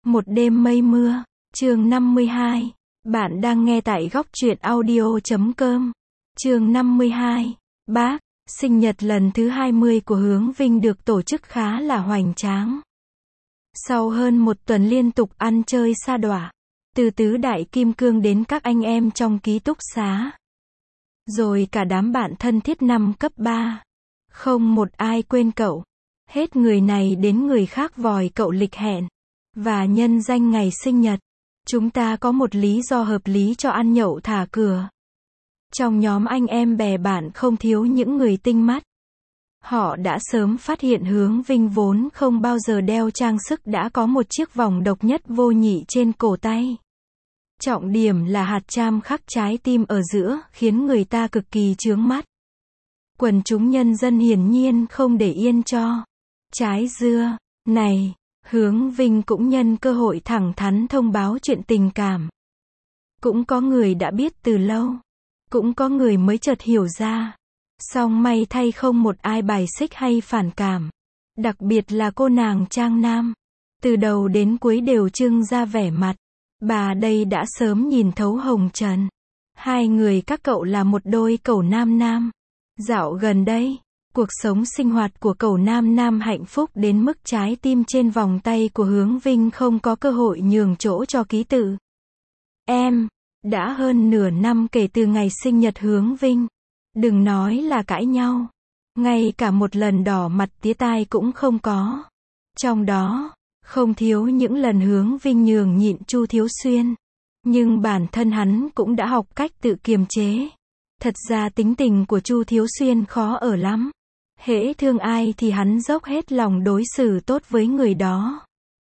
Một đêm mây mưa, chương 52. Bạn đang nghe tại góc truyện audio.com. Chương 52. Bác, sinh nhật lần thứ 20 của Hướng Vinh được tổ chức khá là hoành tráng. Sau hơn một tuần liên tục ăn chơi sa đọa, từ tứ đại kim cương đến các anh em trong ký túc xá, rồi cả đám bạn thân thiết năm cấp 3, không một ai quên cậu. Hết người này đến người khác vòi cậu lịch hẹn. Và nhân danh ngày sinh nhật, chúng ta có một lý do hợp lý cho ăn nhậu thả cửa. Trong nhóm anh em bè bạn không thiếu những người tinh mắt. Họ đã sớm phát hiện Hướng Vinh vốn không bao giờ đeo trang sức đã có một chiếc vòng độc nhất vô nhị trên cổ tay. Trọng điểm là hạt cham khắc trái tim ở giữa, khiến người ta cực kỳ chướng mắt. Quần chúng nhân dân hiển nhiên không để yên cho trái dưa này. Hướng Vinh cũng nhân cơ hội thẳng thắn thông báo chuyện tình cảm. Cũng có người đã biết từ lâu, cũng có người mới chợt hiểu ra. Song may thay không một ai bài xích hay phản cảm. Đặc biệt là cô nàng Trang Nam. Từ đầu đến cuối đều trưng ra vẻ mặt. Bà đây đã sớm nhìn thấu hồng trần. Hai người các cậu là một đôi cẩu nam nam. Dạo gần đây, cuộc sống sinh hoạt của cậu nam nam hạnh phúc đến mức trái tim trên vòng tay của Hướng Vinh không có cơ hội nhường chỗ cho ký tự. Em, đã hơn nửa năm kể từ ngày sinh nhật Hướng Vinh. Đừng nói là cãi nhau. Ngay cả một lần đỏ mặt tía tai cũng không có. Trong đó, không thiếu những lần Hướng Vinh nhường nhịn Chu Thiếu Xuyên. Nhưng bản thân hắn cũng đã học cách tự kiềm chế. Thật ra tính tình của Chu Thiếu Xuyên khó ở lắm. Hễ thương ai thì hắn dốc hết lòng đối xử tốt với người đó.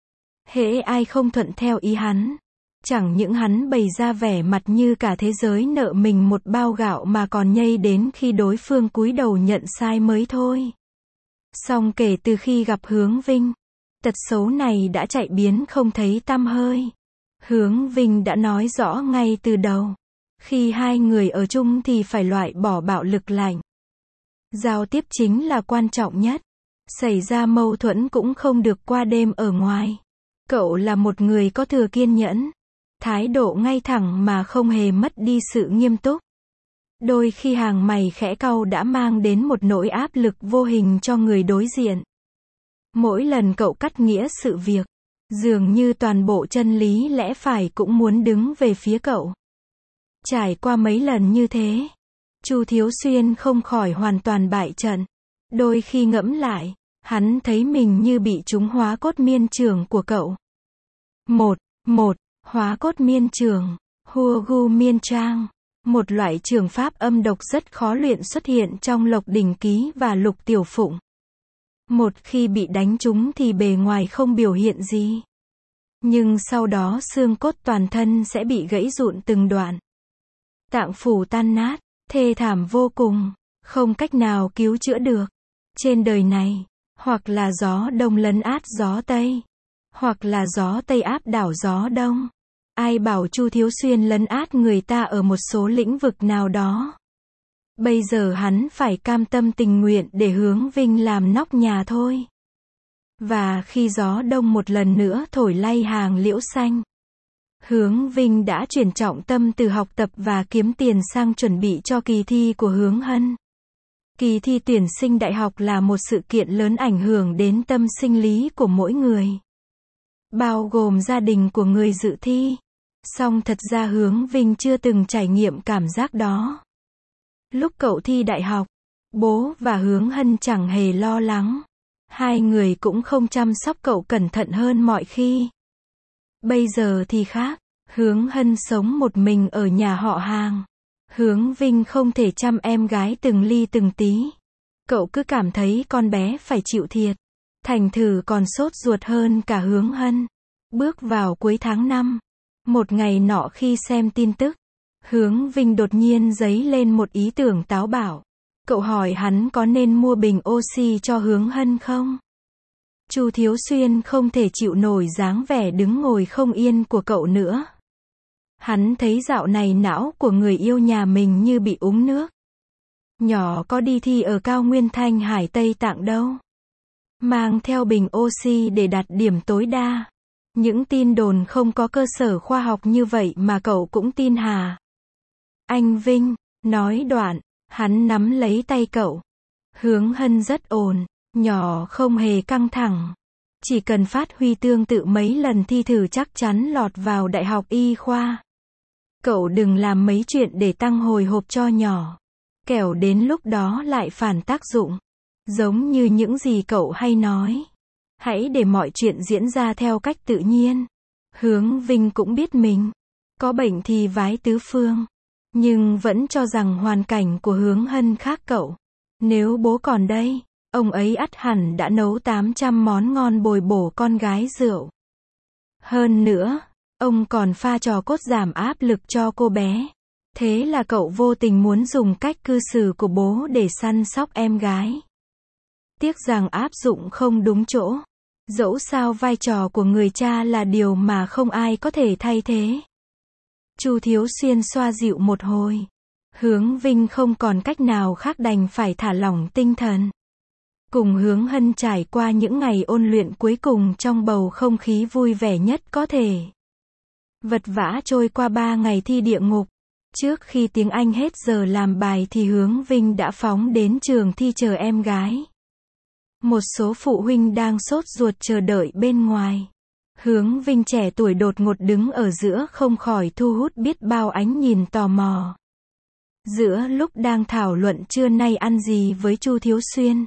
Hễ ai không thuận theo ý hắn, chẳng những hắn bày ra vẻ mặt như cả thế giới nợ mình một bao gạo mà còn nhây đến khi đối phương cúi đầu nhận sai mới thôi. Song kể từ khi gặp Hướng Vinh, tật xấu này đã chạy biến không thấy tăm hơi. Hướng Vinh đã nói rõ ngay từ đầu, khi hai người ở chung thì phải loại bỏ bạo lực lạnh. Giao tiếp chính là quan trọng nhất. Xảy ra mâu thuẫn cũng không được qua đêm ở ngoài. Cậu là một người có thừa kiên nhẫn, thái độ ngay thẳng mà không hề mất đi sự nghiêm túc. Đôi khi hàng mày khẽ cau đã mang đến một nỗi áp lực vô hình cho người đối diện. Mỗi lần cậu cắt nghĩa sự việc, dường như toàn bộ chân lý lẽ phải cũng muốn đứng về phía cậu. Trải qua mấy lần như thế, Chu Thiếu Xuyên không khỏi hoàn toàn bại trận. Đôi khi ngẫm lại, hắn thấy mình như bị trúng hóa cốt miên trường của cậu. Hóa cốt miên trường, Hua Gu Miên Trang, một loại trường pháp âm độc rất khó luyện xuất hiện trong Lộc Đỉnh Ký và Lục Tiểu Phụng. Một khi bị đánh trúng thì bề ngoài không biểu hiện gì. Nhưng sau đó xương cốt toàn thân sẽ bị gãy rụn từng đoạn. Tạng phủ tan nát, thê thảm vô cùng, không cách nào cứu chữa được. Trên đời này, hoặc là gió đông lấn át gió tây, hoặc là gió tây áp đảo gió đông. Ai bảo Chu Thiếu Xuyên lấn át người ta ở một số lĩnh vực nào đó. Bây giờ hắn phải cam tâm tình nguyện để Hướng Vinh làm nóc nhà thôi. Và khi gió đông một lần nữa thổi lay hàng liễu xanh, Hướng Vinh đã chuyển trọng tâm từ học tập và kiếm tiền sang chuẩn bị cho kỳ thi của Hướng Hân. Kỳ thi tuyển sinh đại học là một sự kiện lớn ảnh hưởng đến tâm sinh lý của mỗi người, bao gồm gia đình của người dự thi. Song thật ra Hướng Vinh chưa từng trải nghiệm cảm giác đó. Lúc cậu thi đại học, bố và Hướng Hân chẳng hề lo lắng. Hai người cũng không chăm sóc cậu cẩn thận hơn mọi khi. Bây giờ thì khác, Hướng Hân sống một mình ở nhà họ hàng. Hướng Vinh không thể chăm em gái từng ly từng tí. Cậu cứ cảm thấy con bé phải chịu thiệt. Thành thử còn sốt ruột hơn cả Hướng Hân. Bước vào cuối tháng 5, một ngày nọ khi xem tin tức, Hướng Vinh đột nhiên dấy lên một ý tưởng táo bạo. Cậu hỏi hắn có nên mua bình oxy cho Hướng Hân không? Chu Thiếu Xuyên không thể chịu nổi dáng vẻ đứng ngồi không yên của cậu nữa. Hắn thấy dạo này não của người yêu nhà mình như bị úng nước. Nhỏ có đi thi ở cao nguyên Thanh Hải Tây Tạng đâu. Mang theo bình oxy để đạt điểm tối đa. Những tin đồn không có cơ sở khoa học như vậy mà cậu cũng tin hả? Anh Vinh, nói đoạn, hắn nắm lấy tay cậu. Hướng Hân rất ổn, nhỏ không hề căng thẳng. Chỉ cần phát huy tương tự mấy lần thi thử chắc chắn lọt vào đại học y khoa. Cậu đừng làm mấy chuyện để tăng hồi hộp cho nhỏ. Kẻo đến lúc đó lại phản tác dụng. Giống như những gì cậu hay nói. Hãy để mọi chuyện diễn ra theo cách tự nhiên. Hướng Vinh cũng biết mình có bệnh thì vái tứ phương. Nhưng vẫn cho rằng hoàn cảnh của Hướng Hân khác cậu. Nếu bố còn đây, ông ấy ắt hẳn đã nấu 800 món ngon bồi bổ con gái rượu. Hơn nữa, ông còn pha trò cốt giảm áp lực cho cô bé. Thế là cậu vô tình muốn dùng cách cư xử của bố để săn sóc em gái. Tiếc rằng áp dụng không đúng chỗ. Dẫu sao vai trò của người cha là điều mà không ai có thể thay thế. Chu Thiếu Xuyên xoa dịu một hồi. Hướng Vinh không còn cách nào khác đành phải thả lỏng tinh thần. Cùng Hướng Hân trải qua những ngày ôn luyện cuối cùng trong bầu không khí vui vẻ nhất có thể. Vật vã trôi qua 3 ngày thi địa ngục. Trước khi tiếng Anh hết giờ làm bài thì Hướng Vinh đã phóng đến trường thi chờ em gái. Một số phụ huynh đang sốt ruột chờ đợi bên ngoài. Hướng Vinh trẻ tuổi đột ngột đứng ở giữa không khỏi thu hút biết bao ánh nhìn tò mò. Giữa lúc đang thảo luận trưa nay ăn gì với Chu Thiếu Xuyên,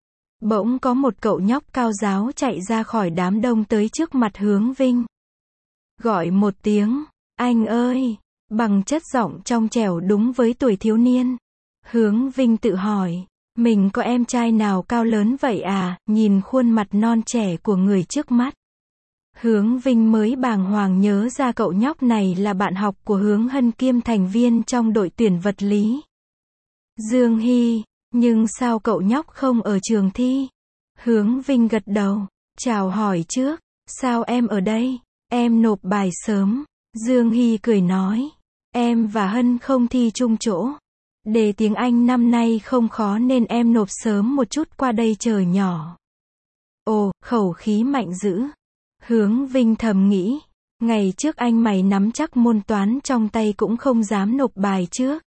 bỗng có một cậu nhóc cao ráo chạy ra khỏi đám đông tới trước mặt Hướng Vinh. Gọi một tiếng, anh ơi, bằng chất giọng trong trẻo đúng với tuổi thiếu niên. Hướng Vinh tự hỏi, mình có em trai nào cao lớn vậy à, nhìn khuôn mặt non trẻ của người trước mắt. Hướng Vinh mới bàng hoàng nhớ ra cậu nhóc này là bạn học của Hướng Hân kiêm thành viên trong đội tuyển vật lý. Dương Hy, nhưng sao cậu nhóc không ở trường thi? Hướng Vinh gật đầu, chào hỏi trước, sao em ở đây? Em nộp bài sớm. Dương Hy cười nói, em và Hân không thi chung chỗ. Đề tiếng Anh năm nay không khó nên em nộp sớm một chút qua đây chờ nhỏ. Ồ, khẩu khí mạnh dữ. Hướng Vinh thầm nghĩ, ngày trước anh mày nắm chắc môn toán trong tay cũng không dám nộp bài trước.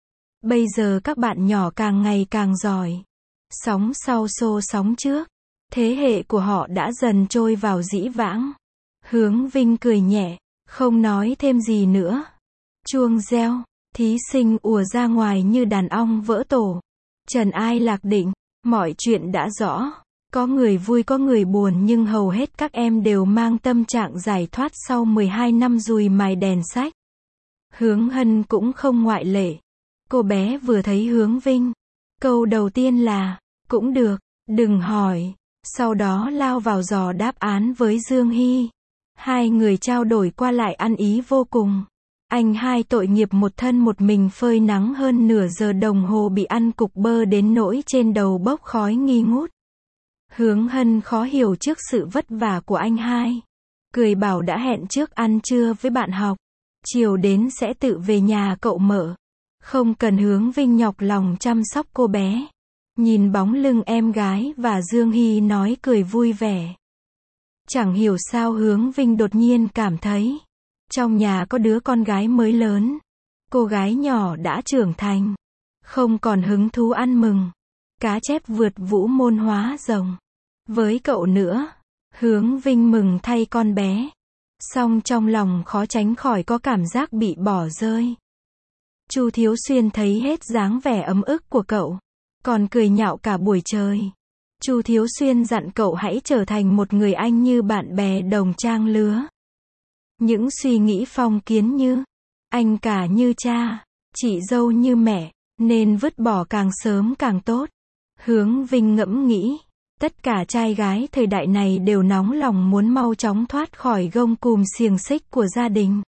Bây giờ các bạn nhỏ càng ngày càng giỏi. Sóng sau xô sóng trước. Thế hệ của họ đã dần trôi vào dĩ vãng. Hướng Vinh cười nhẹ, không nói thêm gì nữa. Chuông reo, thí sinh ùa ra ngoài như đàn ong vỡ tổ. Trần ai lạc định, mọi chuyện đã rõ. Có người vui có người buồn nhưng hầu hết các em đều mang tâm trạng giải thoát sau 12 năm dùi mài đèn sách. Hướng Hân cũng không ngoại lệ. Cô bé vừa thấy Hướng Vinh. Câu đầu tiên là, cũng được, đừng hỏi. Sau đó lao vào dò đáp án với Dương Hy. Hai người trao đổi qua lại ăn ý vô cùng. Anh hai tội nghiệp một thân một mình phơi nắng hơn nửa giờ đồng hồ bị ăn cục bơ đến nỗi trên đầu bốc khói nghi ngút. Hướng Hân khó hiểu trước sự vất vả của anh hai. Cười bảo đã hẹn trước ăn trưa với bạn học. Chiều đến sẽ tự về nhà cậu mở. Không cần Hướng Vinh nhọc lòng chăm sóc cô bé. Nhìn bóng lưng em gái và Dương Hy nói cười vui vẻ. Chẳng hiểu sao Hướng Vinh đột nhiên cảm thấy. Trong nhà có đứa con gái mới lớn. Cô gái nhỏ đã trưởng thành. Không còn hứng thú ăn mừng. Cá chép vượt vũ môn hóa rồng. Với cậu nữa. Hướng Vinh mừng thay con bé. Song trong lòng khó tránh khỏi có cảm giác bị bỏ rơi. Chu Thiếu Xuyên thấy hết dáng vẻ ấm ức của cậu. Còn cười nhạo cả buổi trời. Chu Thiếu Xuyên dặn cậu hãy trở thành một người anh như bạn bè đồng trang lứa. Những suy nghĩ phong kiến như anh cả như cha, chị dâu như mẹ, nên vứt bỏ càng sớm càng tốt. Hướng Vinh ngẫm nghĩ, tất cả trai gái thời đại này đều nóng lòng muốn mau chóng thoát khỏi gông cùm xiềng xích của gia đình.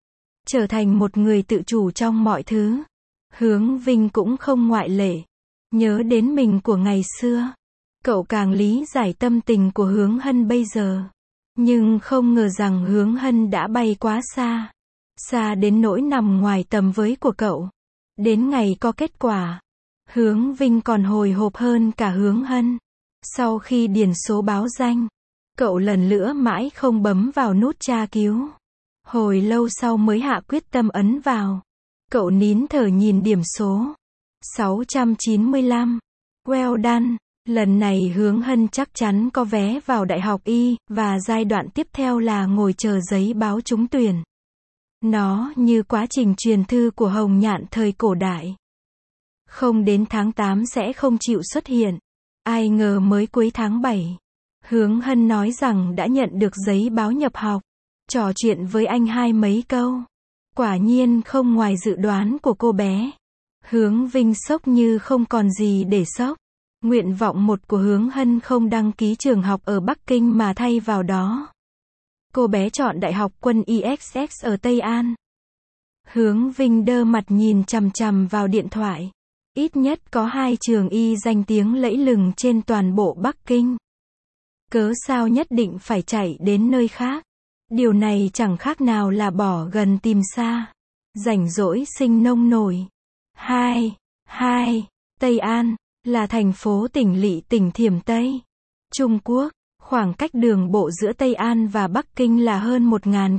Trở thành một người tự chủ trong mọi thứ. Hướng Vinh cũng không ngoại lệ. Nhớ đến mình của ngày xưa. Cậu càng lý giải tâm tình của Hướng Hân bây giờ. Nhưng không ngờ rằng Hướng Hân đã bay quá xa. Xa đến nỗi nằm ngoài tầm với của cậu. Đến ngày có kết quả. Hướng Vinh còn hồi hộp hơn cả Hướng Hân. Sau khi điền số báo danh. Cậu lần nữa mãi không bấm vào nút tra cứu. Hồi lâu sau mới hạ quyết tâm ấn vào. Cậu nín thở nhìn điểm số. 695. Well done. Lần này Hướng Hân chắc chắn có vé vào Đại học Y, và giai đoạn tiếp theo là ngồi chờ giấy báo trúng tuyển. Nó như quá trình truyền thư của Hồng Nhạn thời cổ đại. Không đến tháng 8 sẽ không chịu xuất hiện. Ai ngờ mới cuối tháng 7. Hướng Hân nói rằng đã nhận được giấy báo nhập học. Trò chuyện với anh hai mấy câu. Quả nhiên không ngoài dự đoán của cô bé. Hướng Vinh sốc như không còn gì để sốc. Nguyện vọng một của Hướng Hân không đăng ký trường học ở Bắc Kinh mà thay vào đó. Cô bé chọn Đại học Quân IXX ở Tây An. Hướng Vinh đơ mặt nhìn chằm chằm vào điện thoại. Ít nhất có 2 trường y danh tiếng lẫy lừng trên toàn bộ Bắc Kinh. Cớ sao nhất định phải chạy đến nơi khác? Điều này chẳng khác nào là bỏ gần tìm xa. Rảnh rỗi sinh nông nổi. 2. Tây An là thành phố tỉnh lỵ tỉnh Thiểm Tây, Trung Quốc. Khoảng cách đường bộ giữa Tây An và Bắc Kinh là hơn 1000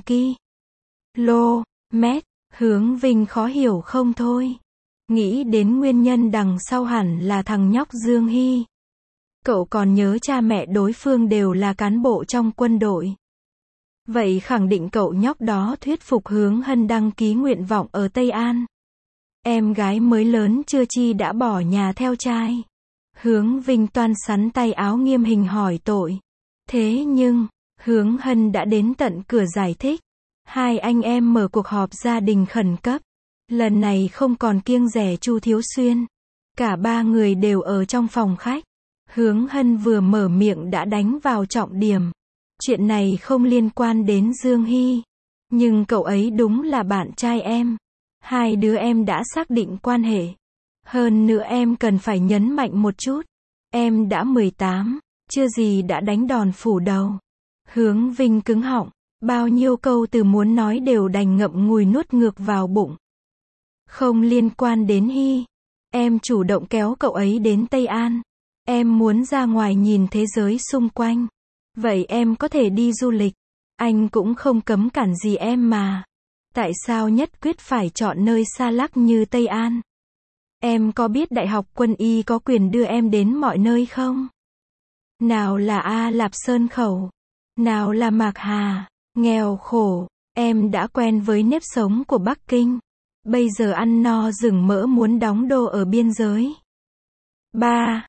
km. Hướng Vinh khó hiểu không thôi. Nghĩ đến nguyên nhân đằng sau hẳn là thằng nhóc Dương Hy. Cậu còn nhớ cha mẹ đối phương đều là cán bộ trong quân đội. Vậy khẳng định cậu nhóc đó thuyết phục Hướng Hân đăng ký nguyện vọng ở Tây An. Em gái mới lớn chưa chi đã bỏ nhà theo trai. Hướng Vinh toan sắn tay áo nghiêm hình hỏi tội. Thế nhưng, Hướng Hân đã đến tận cửa giải thích. Hai anh em mở cuộc họp gia đình khẩn cấp. Lần này không còn kiêng dè Chu Thiếu Xuyên. Cả 3 người đều ở trong phòng khách. Hướng Hân vừa mở miệng đã đánh vào trọng điểm. Chuyện này không liên quan đến Dương Hy. Nhưng cậu ấy đúng là bạn trai em. 2 đứa em đã xác định quan hệ. Hơn nữa em cần phải nhấn mạnh một chút. Em đã 18, chưa gì đã đánh đòn phủ đầu. Hướng Vinh cứng họng. Bao nhiêu câu từ muốn nói đều đành ngậm ngùi nuốt ngược vào bụng. Không liên quan đến Hy. Em chủ động kéo cậu ấy đến Tây An. Em muốn ra ngoài nhìn thế giới xung quanh. Vậy em có thể đi du lịch. Anh cũng không cấm cản gì em mà. Tại sao nhất quyết phải chọn nơi xa lắc như Tây An? Em có biết Đại học Quân y có quyền đưa em đến mọi nơi không? Nào là A Lạp Sơn Khẩu. Nào là Mạc Hà. Nghèo khổ. Em đã quen với nếp sống của Bắc Kinh. Bây giờ ăn no rừng mỡ muốn đóng đô ở biên giới. 3.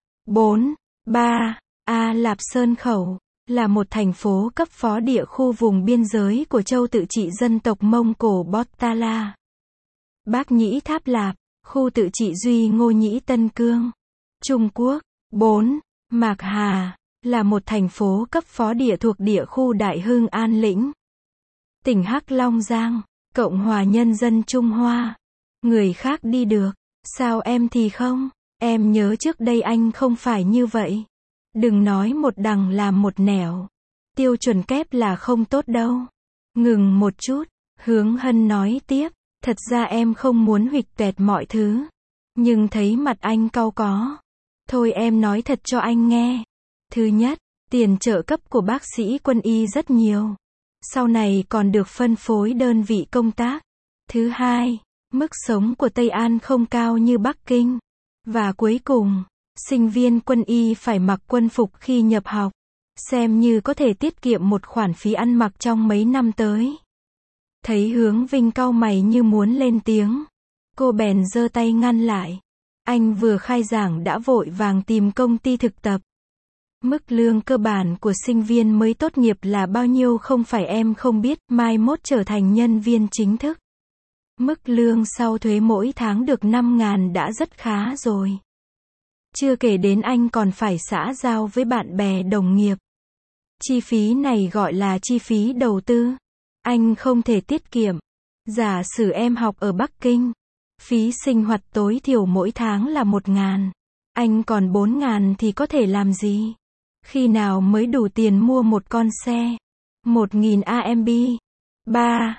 A Lạp Sơn Khẩu là một thành phố cấp phó địa khu vùng biên giới của châu tự trị dân tộc Mông Cổ Botala. Bác Nhĩ Tháp Lạp, khu tự trị Duy Ngô Nhĩ Tân Cương, Trung Quốc. 4. Mạc Hà là một thành phố cấp phó địa thuộc địa khu Đại Hưng An Lĩnh, tỉnh Hắc Long Giang, Cộng hòa Nhân dân Trung Hoa. Người khác đi được, sao em thì không? Em nhớ trước đây anh không phải như vậy. Đừng nói một đằng làm một nẻo. Tiêu chuẩn kép là không tốt đâu. Ngừng một chút, Hướng Hân nói tiếp. Thật ra em không muốn huỵch toẹt mọi thứ. Nhưng thấy mặt anh cau có. Thôi em nói thật cho anh nghe. Thứ nhất, tiền trợ cấp của bác sĩ quân y rất nhiều. Sau này còn được phân phối đơn vị công tác. Thứ hai, mức sống của Tây An không cao như Bắc Kinh. Và cuối cùng, sinh viên quân y phải mặc quân phục khi nhập học. Xem như có thể tiết kiệm một khoản phí ăn mặc trong mấy năm tới. Thấy Hướng Vinh cau mày như muốn lên tiếng. Cô bèn giơ tay ngăn lại. Anh vừa khai giảng đã vội vàng tìm công ty thực tập. Mức lương cơ bản của sinh viên mới tốt nghiệp là bao nhiêu không phải em không biết, mai mốt trở thành nhân viên chính thức. Mức lương sau thuế mỗi tháng được 5.000 đã rất khá rồi. Chưa kể đến anh còn phải xã giao với bạn bè đồng nghiệp. Chi phí này gọi là chi phí đầu tư. Anh không thể tiết kiệm. Giả sử em học ở Bắc Kinh, phí sinh hoạt tối thiểu mỗi tháng là 1.000. Anh còn 4.000 thì có thể làm gì? Khi nào mới đủ tiền mua một con xe? 1.000 AMB. 3.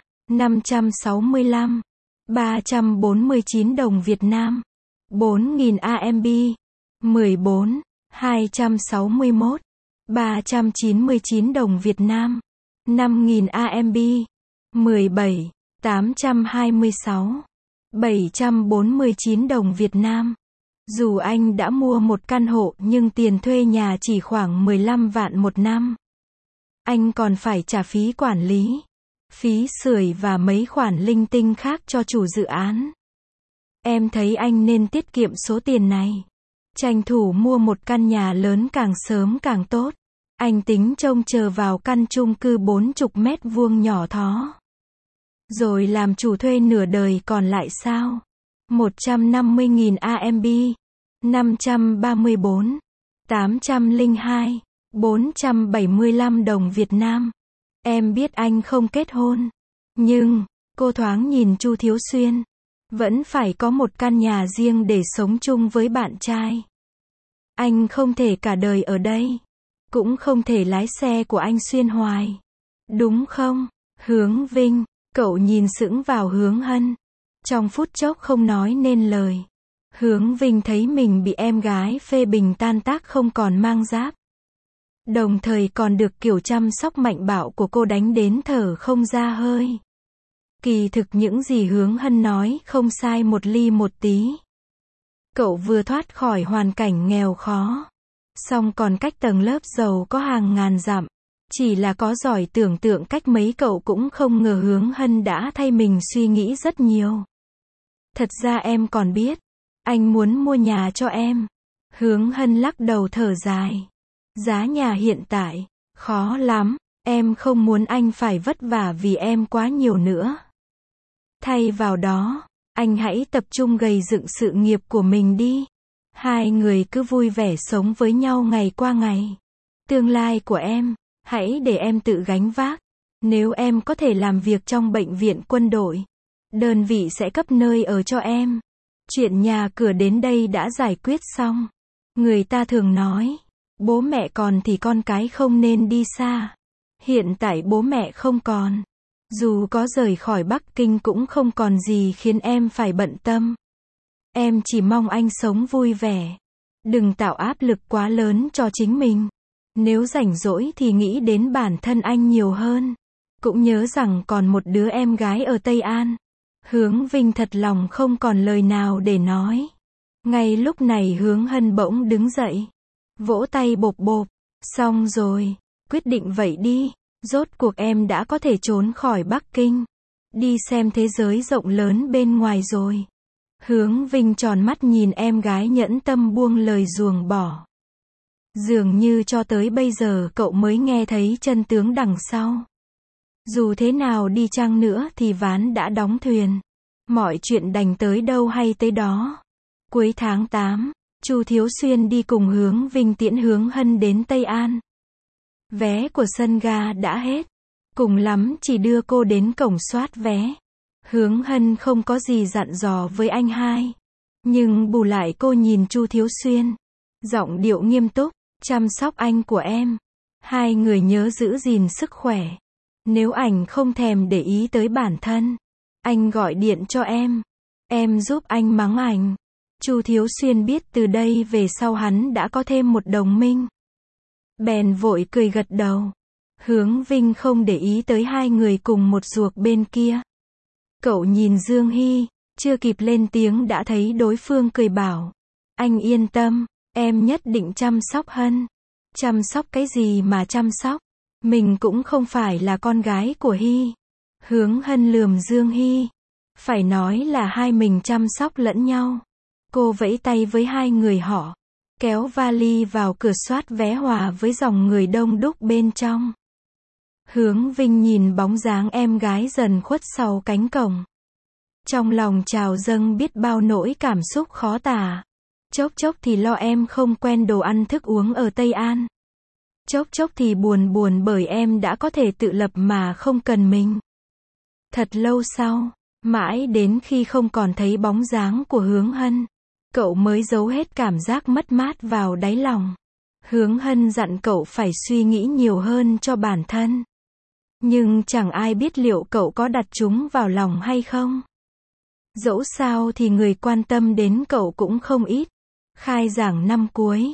565. 349 đồng Việt Nam. 4.000 AMB. 14. 261. 399 đồng Việt Nam. 5.000 AMB. 17. 826. 749 đồng Việt Nam. Dù anh đã mua một căn hộ nhưng tiền thuê nhà chỉ khoảng 15 vạn một năm. Anh còn phải trả phí quản lý, phí sưởi và mấy khoản linh tinh khác cho chủ dự án. Em thấy anh nên tiết kiệm số tiền này. Tranh thủ mua một căn nhà lớn càng sớm càng tốt. Anh tính trông chờ vào căn chung cư 40 mét vuông nhỏ thó. Rồi làm chủ thuê nửa đời còn lại sao? 150.000 AMB. 534. 802. 475 đồng Việt Nam. Em biết anh không kết hôn. Nhưng, cô thoáng nhìn Chu Thiếu Xuyên. Vẫn phải có một căn nhà riêng để sống chung với bạn trai. Anh không thể cả đời ở đây. Cũng không thể lái xe của anh Xuyên hoài. Đúng không? Hướng Vinh. Cậu nhìn sững vào Hướng Hân. Trong phút chốc không nói nên lời. Hướng Vinh thấy mình bị em gái phê bình tan tác không còn mang giáp. Đồng thời còn được kiểu chăm sóc mạnh bạo của cô đánh đến thở không ra hơi. Kỳ thực những gì Hướng Hân nói không sai một ly một tí. Cậu vừa thoát khỏi hoàn cảnh nghèo khó. Song còn cách tầng lớp giàu có hàng ngàn dặm. Chỉ là có giỏi tưởng tượng cách mấy cậu cũng không ngờ Hướng Hân đã thay mình suy nghĩ rất nhiều. Thật ra em còn biết. Anh muốn mua nhà cho em. Hướng Hân lắc đầu thở dài. Giá nhà hiện tại, khó lắm. Em không muốn anh phải vất vả vì em quá nhiều nữa. Thay vào đó, anh hãy tập trung gầy dựng sự nghiệp của mình đi. Hai người cứ vui vẻ sống với nhau ngày qua ngày. Tương lai của em, hãy để em tự gánh vác. Nếu em có thể làm việc trong bệnh viện quân đội, đơn vị sẽ cấp nơi ở cho em. Chuyện nhà cửa đến đây đã giải quyết xong. Người ta thường nói, bố mẹ còn thì con cái không nên đi xa. Hiện tại bố mẹ không còn. Dù có rời khỏi Bắc Kinh cũng không còn gì khiến em phải bận tâm. Em chỉ mong anh sống vui vẻ. Đừng tạo áp lực quá lớn cho chính mình. Nếu rảnh rỗi thì nghĩ đến bản thân anh nhiều hơn. Cũng nhớ rằng còn một đứa em gái ở Tây An. Hướng Vinh thật lòng không còn lời nào để nói. Ngay lúc này Hướng Hân bỗng đứng dậy. Vỗ tay bộp bộp. Xong rồi. Quyết định vậy đi. Rốt cuộc em đã có thể trốn khỏi Bắc Kinh. Đi xem thế giới rộng lớn bên ngoài rồi. Hướng Vinh tròn mắt nhìn em gái nhẫn tâm buông lời ruồng bỏ. Dường như cho tới bây giờ cậu mới nghe thấy chân tướng đằng sau. Dù thế nào đi chăng nữa thì ván đã đóng thuyền. Mọi chuyện đành tới đâu hay tới đó. Cuối tháng 8, Chu Thiếu Xuyên đi cùng Hướng Vinh tiễn Hướng Hân đến Tây An. Vé của sân ga đã hết. Cùng lắm chỉ đưa cô đến cổng soát vé. Hướng Hân không có gì dặn dò với anh hai. Nhưng bù lại cô nhìn Chu Thiếu Xuyên. Giọng điệu nghiêm túc, chăm sóc anh của em. Hai người nhớ giữ gìn sức khỏe. Nếu ảnh không thèm để ý tới bản thân, anh gọi điện cho em giúp anh mắng ảnh. Chu Thiếu Xuyên biết từ đây về sau hắn đã có thêm một đồng minh. Bèn vội cười gật đầu. Hướng Vinh không để ý tới hai người cùng một ruột bên kia. Cậu nhìn Dương Hy, chưa kịp lên tiếng đã thấy đối phương cười bảo. Anh yên tâm, em nhất định chăm sóc Hân. Chăm sóc cái gì mà chăm sóc? Mình cũng không phải là con gái của Hy. Hướng Hân lườm Dương Hy. Phải nói là hai mình chăm sóc lẫn nhau. Cô vẫy tay với hai người họ. Kéo vali vào cửa soát vé hòa với dòng người đông đúc bên trong. Hướng Vinh nhìn bóng dáng em gái dần khuất sau cánh cổng. Trong lòng trào dâng biết bao nỗi cảm xúc khó tả. Chốc chốc thì lo em không quen đồ ăn thức uống ở Tây An. Chốc chốc thì buồn bởi em đã có thể tự lập mà không cần mình. Thật lâu sau, mãi đến khi không còn thấy bóng dáng của Hướng Hân, cậu mới giấu hết cảm giác mất mát vào đáy lòng. Hướng Hân dặn cậu phải suy nghĩ nhiều hơn cho bản thân. Nhưng chẳng ai biết liệu cậu có đặt chúng vào lòng hay không. Dẫu sao thì người quan tâm đến cậu cũng không ít. Khai giảng năm cuối,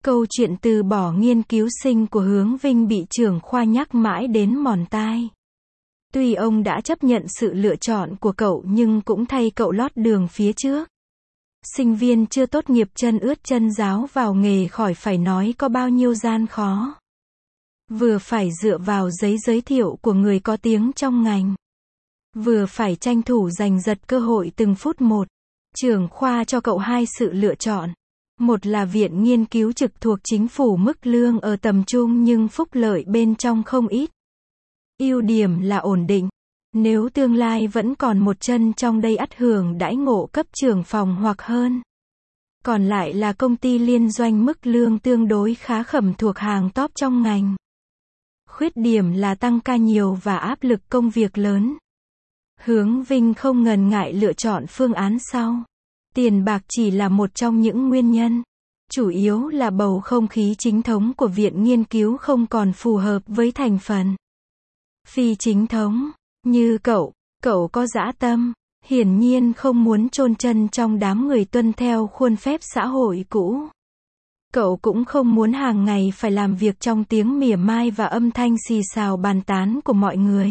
Câu chuyện từ bỏ nghiên cứu sinh của Hướng Vinh bị trưởng khoa nhắc mãi đến mòn tai. Tuy ông đã chấp nhận sự lựa chọn của cậu nhưng cũng thay cậu lót đường phía trước. Sinh viên chưa tốt nghiệp chân ướt chân ráo vào nghề khỏi phải nói có bao nhiêu gian khó. Vừa phải dựa vào giấy giới thiệu của người có tiếng trong ngành. Vừa phải tranh thủ giành giật cơ hội từng phút một. Trưởng khoa cho cậu hai sự lựa chọn. Một là viện nghiên cứu trực thuộc chính phủ, mức lương ở tầm trung nhưng phúc lợi bên trong không ít. Ưu điểm là ổn định. Nếu tương lai vẫn còn một chân trong đây ắt hưởng đãi ngộ cấp trưởng phòng hoặc hơn. Còn lại là công ty liên doanh, mức lương tương đối khá khẩm, thuộc hàng top trong ngành. Khuyết điểm là tăng ca nhiều và áp lực công việc lớn. Hướng Vinh không ngần ngại lựa chọn phương án sau. Tiền bạc chỉ là một trong những nguyên nhân. Chủ yếu là bầu không khí chính thống của viện nghiên cứu không còn phù hợp với thành phần phi chính thống. Như cậu có dã tâm, hiển nhiên không muốn chôn chân trong đám người tuân theo khuôn phép xã hội cũ. Cậu cũng không muốn hàng ngày phải làm việc trong tiếng mỉa mai và âm thanh xì xào bàn tán của mọi người.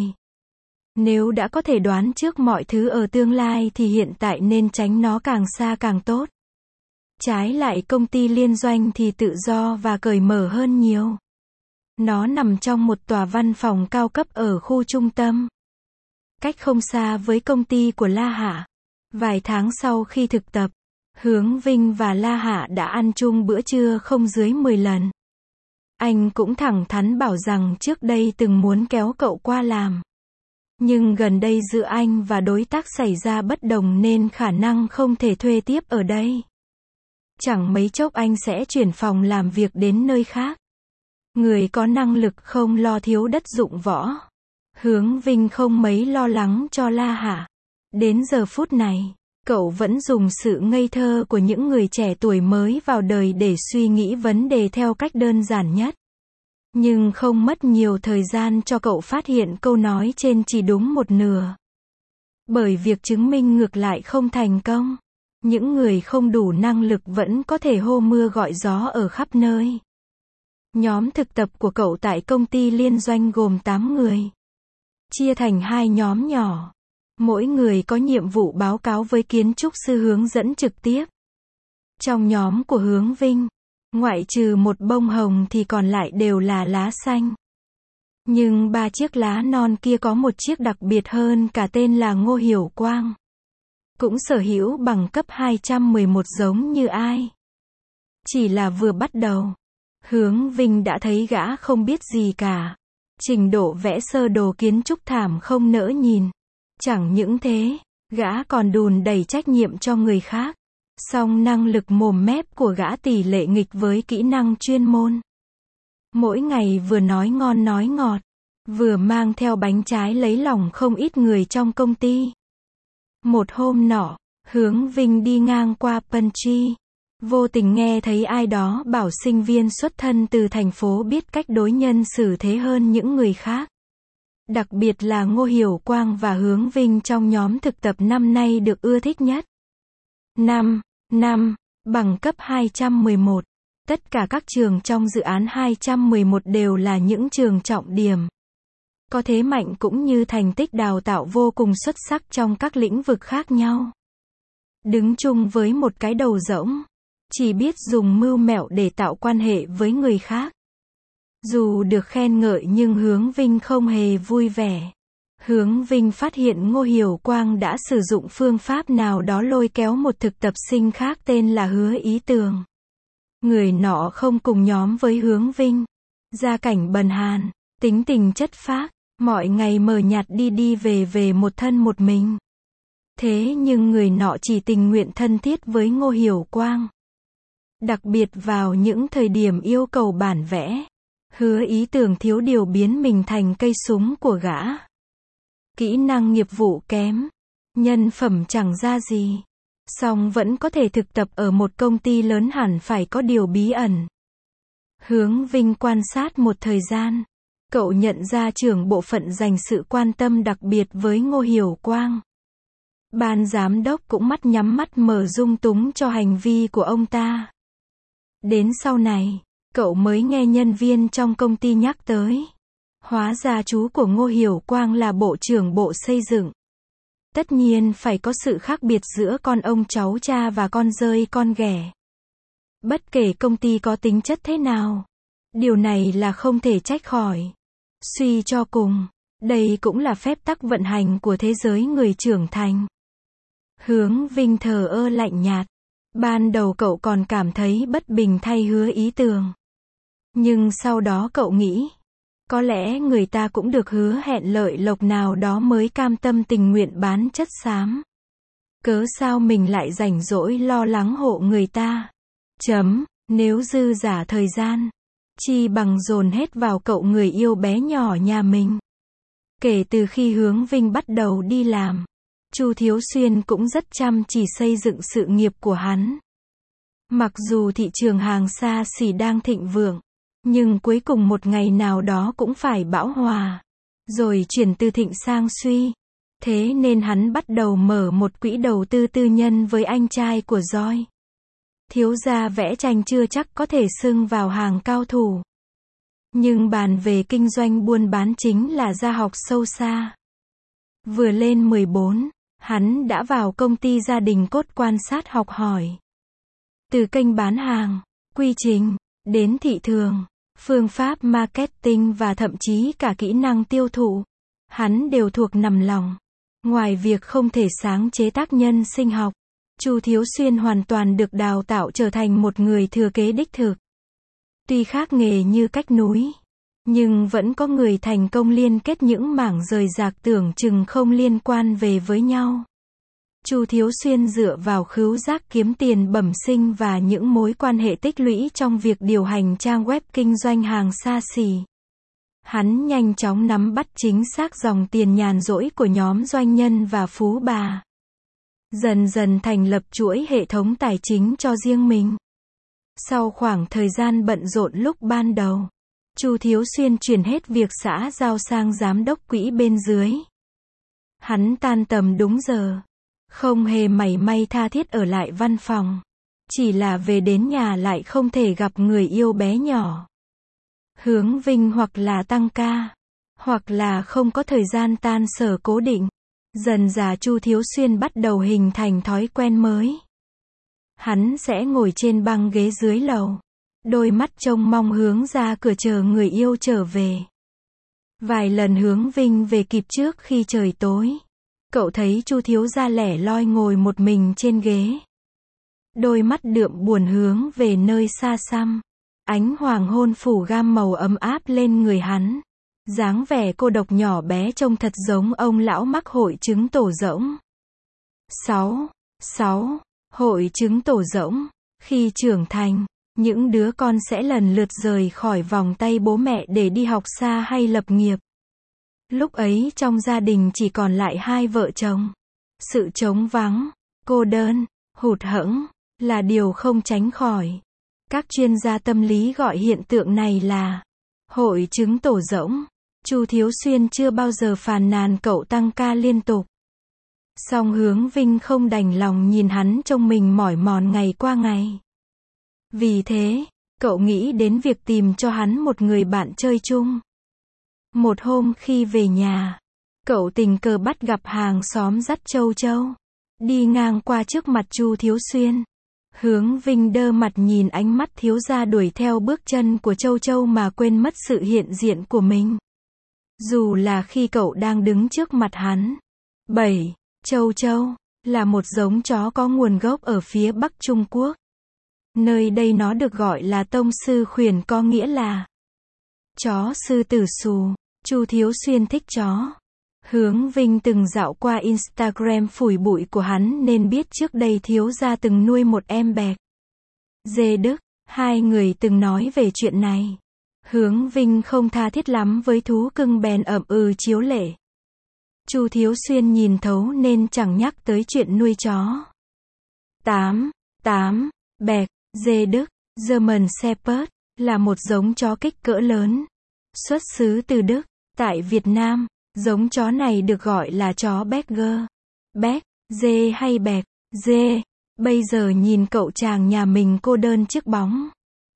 Nếu đã có thể đoán trước mọi thứ ở tương lai thì hiện tại nên tránh nó càng xa càng tốt. Trái lại công ty liên doanh thì tự do và cởi mở hơn nhiều. Nó nằm trong một tòa văn phòng cao cấp ở khu trung tâm. Cách không xa với công ty của La Hạ. Vài tháng sau khi thực tập, Hướng Vinh và La Hạ đã ăn chung bữa trưa không dưới 10 lần. Anh cũng thẳng thắn bảo rằng trước đây từng muốn kéo cậu qua làm. Nhưng gần đây giữa anh và đối tác xảy ra bất đồng nên khả năng không thể thuê tiếp ở đây. Chẳng mấy chốc anh sẽ chuyển phòng làm việc đến nơi khác. Người có năng lực không lo thiếu đất dụng võ. Hướng Vinh không mấy lo lắng cho La Hạ. Đến giờ phút này, cậu vẫn dùng sự ngây thơ của những người trẻ tuổi mới vào đời để suy nghĩ vấn đề theo cách đơn giản nhất. Nhưng không mất nhiều thời gian cho cậu phát hiện câu nói trên chỉ đúng một nửa. Bởi việc chứng minh ngược lại không thành công. Những người không đủ năng lực vẫn có thể hô mưa gọi gió ở khắp nơi. Nhóm thực tập của cậu tại công ty liên doanh gồm 8 người. Chia thành 2 nhóm nhỏ. Mỗi người có nhiệm vụ báo cáo với kiến trúc sư hướng dẫn trực tiếp. Trong nhóm của Hướng Vinh, ngoại trừ một bông hồng thì còn lại đều là lá xanh. Nhưng 3 chiếc lá non kia có một chiếc đặc biệt hơn cả, tên là Ngô Hiểu Quang. Cũng sở hữu bằng cấp 211 giống như ai. Chỉ là vừa bắt đầu, Hướng Vinh đã thấy gã không biết gì cả. Trình độ vẽ sơ đồ kiến trúc thảm không nỡ nhìn. Chẳng những thế, gã còn đùn đẩy trách nhiệm cho người khác. Song năng lực mồm mép của gã tỷ lệ nghịch với kỹ năng chuyên môn. Mỗi ngày vừa nói ngon nói ngọt, vừa mang theo bánh trái lấy lòng không ít người trong công ty. Một hôm nọ, Hướng Vinh đi ngang qua Pantry, vô tình nghe thấy ai đó bảo sinh viên xuất thân từ thành phố biết cách đối nhân xử thế hơn những người khác. Đặc biệt là Ngô Hiểu Quang và Hướng Vinh trong nhóm thực tập năm nay được ưa thích nhất. 5. Bằng cấp 211. Tất cả các trường trong dự án 211 đều là những trường trọng điểm. Có thế mạnh cũng như thành tích đào tạo vô cùng xuất sắc trong các lĩnh vực khác nhau. Đứng chung với một cái đầu rỗng, chỉ biết dùng mưu mẹo để tạo quan hệ với người khác. Dù được khen ngợi nhưng Hướng Vinh không hề vui vẻ. Hướng Vinh phát hiện Ngô Hiểu Quang đã sử dụng phương pháp nào đó lôi kéo một thực tập sinh khác tên là Hứa Ý Tường. Người nọ không cùng nhóm với Hướng Vinh. Gia cảnh bần hàn, tính tình chất phác, mọi ngày mờ nhạt đi về một thân một mình. Thế nhưng người nọ chỉ tình nguyện thân thiết với Ngô Hiểu Quang. Đặc biệt vào những thời điểm yêu cầu bản vẽ, Hứa Ý Tường thiếu điều biến mình thành cây súng của gã. Kỹ năng nghiệp vụ kém, nhân phẩm chẳng ra gì, song vẫn có thể thực tập ở một công ty lớn, hẳn phải có điều bí ẩn. Hướng Vinh quan sát một thời gian, cậu nhận ra trưởng bộ phận dành sự quan tâm đặc biệt với Ngô Hiểu Quang. Ban giám đốc cũng mắt nhắm mắt mở dung túng cho hành vi của ông ta. Đến sau này, cậu mới nghe nhân viên trong công ty nhắc tới. Hóa ra chú của Ngô Hiểu Quang là Bộ trưởng Bộ Xây dựng. Tất nhiên phải có sự khác biệt giữa con ông cháu cha và con dơi con ghẻ. Bất kể công ty có tính chất thế nào, điều này là không thể trách khỏi. Suy cho cùng, đây cũng là phép tắc vận hành của thế giới người trưởng thành. Hướng Vinh thờ ơ lạnh nhạt. Ban đầu cậu còn cảm thấy bất bình thay Hứa Ý Tường. Nhưng sau đó cậu nghĩ, có lẽ người ta cũng được hứa hẹn lợi lộc nào đó mới cam tâm tình nguyện bán chất xám. Cớ sao mình lại rảnh rỗi lo lắng hộ người ta. Nếu dư giả thời gian, chi bằng dồn hết vào cậu người yêu bé nhỏ nhà mình. Kể từ khi Hướng Vinh bắt đầu đi làm, Chu Thiếu Xuyên cũng rất chăm chỉ xây dựng sự nghiệp của hắn. Mặc dù thị trường hàng xa xỉ đang thịnh vượng, nhưng cuối cùng một ngày nào đó cũng phải bão hòa, rồi chuyển từ thịnh sang suy. Thế nên hắn bắt đầu mở một quỹ đầu tư tư nhân với anh trai của Joy. Thiếu gia vẽ tranh chưa chắc có thể xưng vào hàng cao thủ. Nhưng bàn về kinh doanh buôn bán chính là gia học sâu xa. Vừa lên 14, hắn đã vào công ty gia đình Cốt quan sát học hỏi. Từ kênh bán hàng, quy trình, đến thị trường, phương pháp marketing và thậm chí cả kỹ năng tiêu thụ, hắn đều thuộc nằm lòng. Ngoài việc không thể sáng chế tác nhân sinh học, Chu Thiếu Xuyên hoàn toàn được đào tạo trở thành một người thừa kế đích thực. Tuy khác nghề như cách núi, nhưng vẫn có người thành công liên kết những mảng rời rạc tưởng chừng không liên quan về với nhau. Chu Thiếu Xuyên dựa vào khứu giác kiếm tiền bẩm sinh và những mối quan hệ tích lũy trong việc điều hành trang web kinh doanh hàng xa xỉ. Hắn nhanh chóng nắm bắt chính xác dòng tiền nhàn rỗi của nhóm doanh nhân và phú bà. Dần dần thành lập chuỗi hệ thống tài chính cho riêng mình. Sau khoảng thời gian bận rộn lúc ban đầu, Chu Thiếu Xuyên chuyển hết việc xã giao sang giám đốc quỹ bên dưới. Hắn tan tầm đúng giờ, không hề mảy may tha thiết ở lại văn phòng. Chỉ là về đến nhà lại không thể gặp người yêu bé nhỏ. Hướng Vinh hoặc là tăng ca, hoặc là không có thời gian tan sở cố định. Dần dà Chu Thiếu Xuyên bắt đầu hình thành thói quen mới. Hắn sẽ ngồi trên băng ghế dưới lầu, đôi mắt trông mong hướng ra cửa chờ người yêu trở về. Vài lần Hướng Vinh về kịp trước khi trời tối, cậu thấy Chu thiếu gia lẻ loi ngồi một mình trên ghế. Đôi mắt đượm buồn hướng về nơi xa xăm. Ánh hoàng hôn phủ gam màu ấm áp lên người hắn. Dáng vẻ cô độc nhỏ bé trông thật giống ông lão mắc hội chứng tổ rỗng. 6. Hội chứng tổ rỗng. Khi trưởng thành, những đứa con sẽ lần lượt rời khỏi vòng tay bố mẹ để đi học xa hay lập nghiệp. Lúc ấy trong gia đình chỉ còn lại hai vợ chồng. Sự trống vắng, cô đơn, hụt hẫng là điều không tránh khỏi. Các chuyên gia tâm lý gọi hiện tượng này là hội chứng tổ rỗng. Chu Thiếu Xuyên chưa bao giờ phàn nàn cậu tăng ca liên tục. Song Hướng Vinh không đành lòng nhìn hắn trông mình mỏi mòn ngày qua ngày. Vì thế, cậu nghĩ đến việc tìm cho hắn một người bạn chơi chung. Một hôm khi về nhà, cậu tình cờ bắt gặp hàng xóm dắt Châu Châu đi ngang qua trước mặt Chu Thiếu Xuyên. Hướng Vinh đơ mặt nhìn ánh mắt thiếu gia đuổi theo bước chân của Châu Châu mà quên mất sự hiện diện của mình. Dù là khi cậu đang đứng trước mặt hắn. 7. Châu Châu là một giống chó có nguồn gốc ở phía Bắc Trung Quốc. Nơi đây nó được gọi là Tông Sư Khuyển, có nghĩa là chó sư tử xù. Chu Thiếu Xuyên thích chó. Hướng Vinh từng dạo qua Instagram phủi bụi của hắn nên biết trước đây thiếu gia từng nuôi một em bẹc. Dê Đức, hai người từng nói về chuyện này. Hướng Vinh không tha thiết lắm với thú cưng bèn chiếu lệ. Chu Thiếu Xuyên nhìn thấu nên chẳng nhắc tới chuyện nuôi chó. 8. Bẹc, Dê Đức, German Shepherd, là một giống chó kích cỡ lớn. Xuất xứ từ Đức. Tại Việt Nam, giống chó này được gọi là chó Berger. Beck, dê hay bẹc, dê. Bây giờ nhìn cậu chàng nhà mình cô đơn chiếc bóng.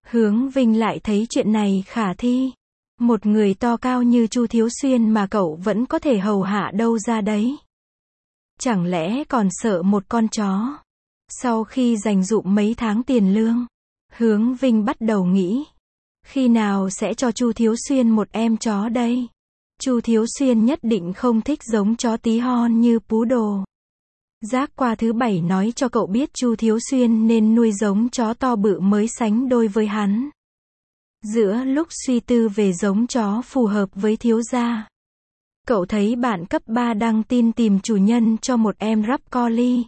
Hướng Vinh lại thấy chuyện này khả thi. Một người to cao như Chu Thiếu Xuyên mà cậu vẫn có thể hầu hạ đâu ra đấy. Chẳng lẽ còn sợ một con chó? Sau khi dành dụm mấy tháng tiền lương, Hướng Vinh bắt đầu nghĩ, khi nào sẽ cho Chu Thiếu Xuyên một em chó đây? Chu Thiếu Xuyên nhất định không thích giống chó tí hon như Poodle. Giác qua thứ bảy nói cho cậu biết Chu Thiếu Xuyên nên nuôi giống chó to bự mới sánh đôi với hắn. Giữa lúc suy tư về giống chó phù hợp với thiếu gia, cậu thấy bạn cấp 3 đăng tin tìm chủ nhân cho một em Rapcolli.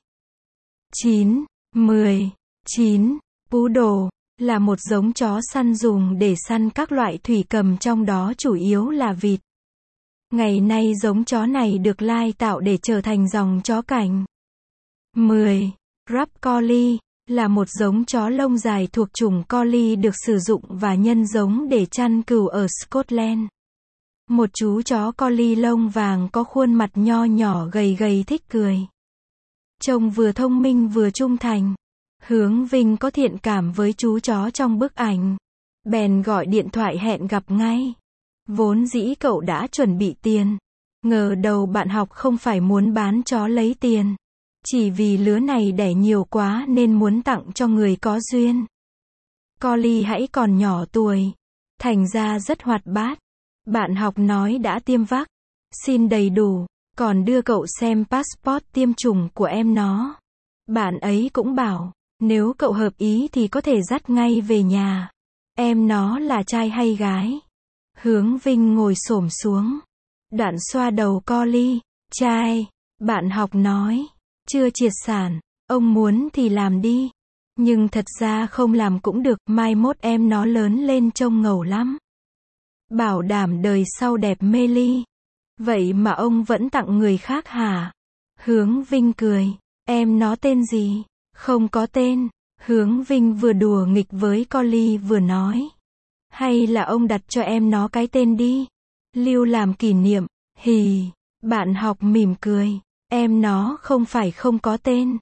9, 10, 9, Poodle là một giống chó săn dùng để săn các loại thủy cầm, trong đó chủ yếu là vịt. Ngày nay giống chó này được lai tạo để trở thành dòng chó cảnh. 10. Rapcolli là một giống chó lông dài thuộc chủng Collie được sử dụng và nhân giống để chăn cừu ở Scotland. Một chú chó Collie lông vàng có khuôn mặt nho nhỏ gầy gầy thích cười. Trông vừa thông minh vừa trung thành. Hướng Vinh có thiện cảm với chú chó trong bức ảnh. Bèn gọi điện thoại hẹn gặp ngay. Vốn dĩ cậu đã chuẩn bị tiền. Ngờ đầu bạn học không phải muốn bán chó lấy tiền. Chỉ vì lứa này đẻ nhiều quá nên muốn tặng cho người có duyên. Collie hãy còn nhỏ tuổi. Thành ra rất hoạt bát. Bạn học nói đã tiêm vắc xin đầy đủ. Còn đưa cậu xem passport tiêm chủng của em nó. Bạn ấy cũng bảo, nếu cậu hợp ý thì có thể dắt ngay về nhà. Em nó là trai hay gái? Hướng Vinh ngồi xổm xuống. Đoạn xoa đầu Collie. Trai. Bạn học nói. Chưa triệt sản. Ông muốn thì làm đi. Nhưng thật ra không làm cũng được. Mai mốt em nó lớn lên trông ngầu lắm. Bảo đảm đời sau đẹp mê ly. Vậy mà ông vẫn tặng người khác hả? Hướng Vinh cười. Em nó tên gì? Không có tên. Hướng Vinh vừa đùa nghịch với Collie vừa nói. Hay là ông đặt cho em nó cái tên đi. Lưu làm kỷ niệm. Hì. Bạn học mỉm cười. Em nó không phải không có tên.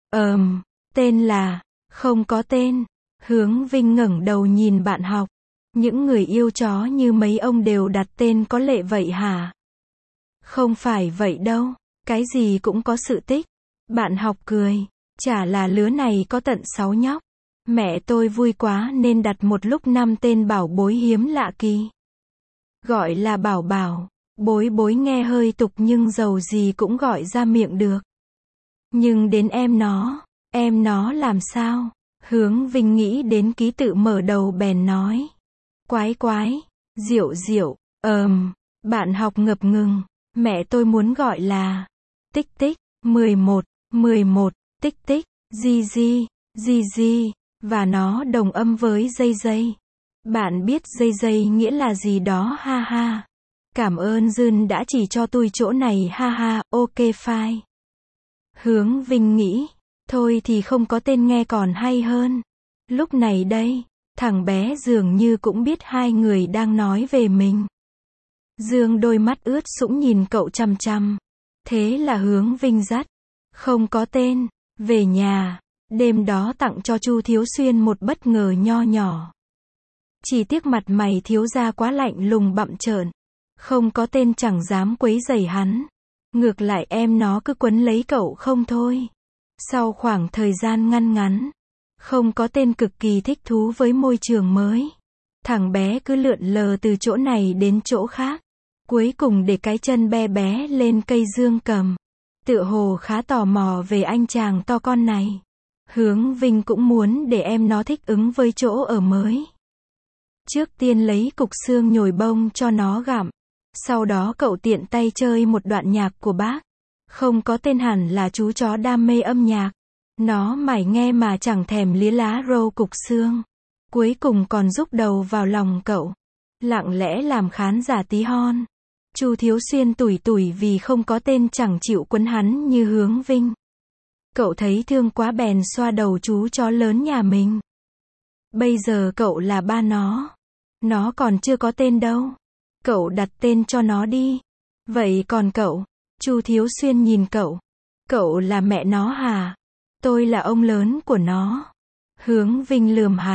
Tên là không có tên. Hướng Vinh ngẩng đầu nhìn bạn học. Những người yêu chó như mấy ông đều đặt tên có lệ vậy hả? Không phải vậy đâu. Cái gì cũng có sự tích. Bạn học cười. Chả là lứa này có tận 6 nhóc. Mẹ tôi vui quá nên đặt một lúc 5 tên bảo bối hiếm lạ kỳ. Gọi là bảo bảo. Bối bối nghe hơi tục nhưng dầu gì cũng gọi ra miệng được. Nhưng đến em nó làm sao? Hướng Vinh nghĩ đến ký tự mở đầu bèn nói. Quái quái, diệu diệu, bạn học ngập ngừng. Mẹ tôi muốn gọi là tích tích, 11, 11, tích tích, di, và nó đồng âm với dây dây. Bạn biết dây dây nghĩa là gì đó ha ha. Cảm ơn Dün đã chỉ cho tôi chỗ này ha ha, ok fine. Hướng Vinh nghĩ, thôi thì không có tên nghe còn hay hơn. Lúc này đây, thằng bé dường như cũng biết hai người đang nói về mình. Dương đôi mắt ướt sũng nhìn cậu chằm chằm. Thế là Hướng Vinh dắt. Không có tên, về nhà. Đêm đó tặng cho Chu Thiếu Xuyên một bất ngờ nho nhỏ. Chỉ tiếc mặt mày thiếu gia quá lạnh lùng bặm trợn. Không có tên chẳng dám quấy rầy hắn. Ngược lại em nó cứ quấn lấy cậu không thôi. Sau khoảng thời gian ngăn ngắn, không có tên cực kỳ thích thú với môi trường mới. Thằng bé cứ lượn lờ từ chỗ này đến chỗ khác. Cuối cùng để cái chân be bé lên cây dương cầm. Tựa hồ khá tò mò về anh chàng to con này. Hướng Vinh cũng muốn để em nó thích ứng với chỗ ở mới. Trước tiên lấy cục xương nhồi bông cho nó gặm. Sau đó cậu tiện tay chơi một đoạn nhạc của bác. Không có tên hẳn là chú chó đam mê âm nhạc. Nó mải nghe mà chẳng thèm lía lá râu cục xương. Cuối cùng còn rúc đầu vào lòng cậu. Lặng lẽ làm khán giả tí hon. Chu Thiếu Xuyên tủi tủi vì không có tên chẳng chịu quấn hắn như Hướng Vinh. Cậu thấy thương quá bèn xoa đầu chú chó lớn nhà mình. Bây giờ cậu là ba nó. Nó còn chưa có tên đâu. Cậu đặt tên cho nó đi. Vậy còn cậu? Chu Thiếu Xuyên nhìn cậu. Cậu là mẹ nó hả? Tôi là ông lớn của nó. Hướng Vinh lườm hắn.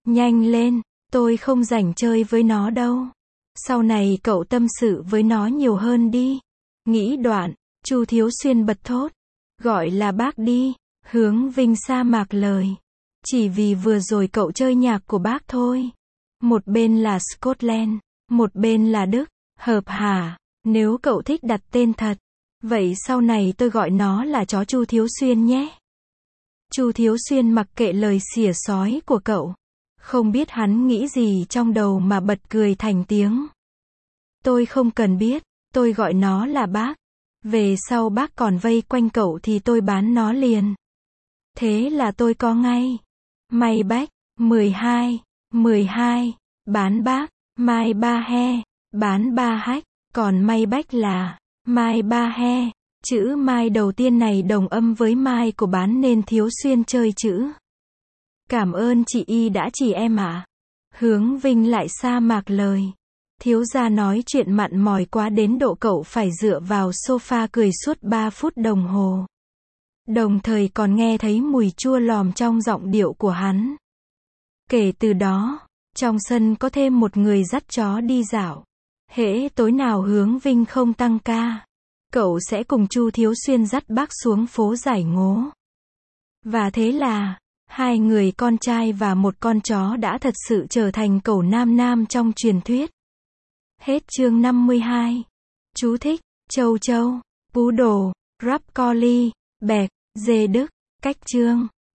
Nhanh lên, tôi không rảnh chơi với nó đâu. Sau này cậu tâm sự với nó nhiều hơn đi. Nghĩ đoạn, Chu Thiếu Xuyên bật thốt. Gọi là bác đi. Hướng Vinh sa mạc lời. Chỉ vì vừa rồi cậu chơi nhạc của bác thôi. Một bên là Scotland, một bên là Đức. Hợp hả? Nếu cậu thích đặt tên thật, vậy sau này tôi gọi nó là chó Chu Thiếu Xuyên nhé. Chu Thiếu Xuyên mặc kệ lời xỉa xói của cậu. Không biết hắn nghĩ gì trong đầu mà bật cười thành tiếng. Tôi không cần biết, tôi gọi nó là bác. Về sau bác còn vây quanh cậu thì tôi bán nó liền. Thế là tôi có ngay. May bách, 12, bán bác, mai ba he, bán ba hách, còn may bách là, mai ba he. Chữ mai đầu tiên này đồng âm với mai của bán nên Thiếu Xuyên chơi chữ. Cảm ơn chị Y đã chỉ em ạ. Hướng Vinh lại sa mạc lời. Thiếu gia nói chuyện mặn mòi quá đến độ cậu phải dựa vào sofa cười suốt 3 phút đồng hồ. Đồng thời còn nghe thấy mùi chua lòm trong giọng điệu của hắn. Kể từ đó, trong sân có thêm một người dắt chó đi dạo. Hễ tối nào Hướng Vinh không tăng ca, cậu sẽ cùng Chu Thiếu Xuyên dắt bác xuống phố giải ngố. Và thế là, hai người con trai và một con chó đã thật sự trở thành cẩu nam nam trong truyền thuyết. Hết chương 52. Chú thích: Châu Châu, Pú Đồ, Rap Collie, Bẹc, Dê Đức. Cách chương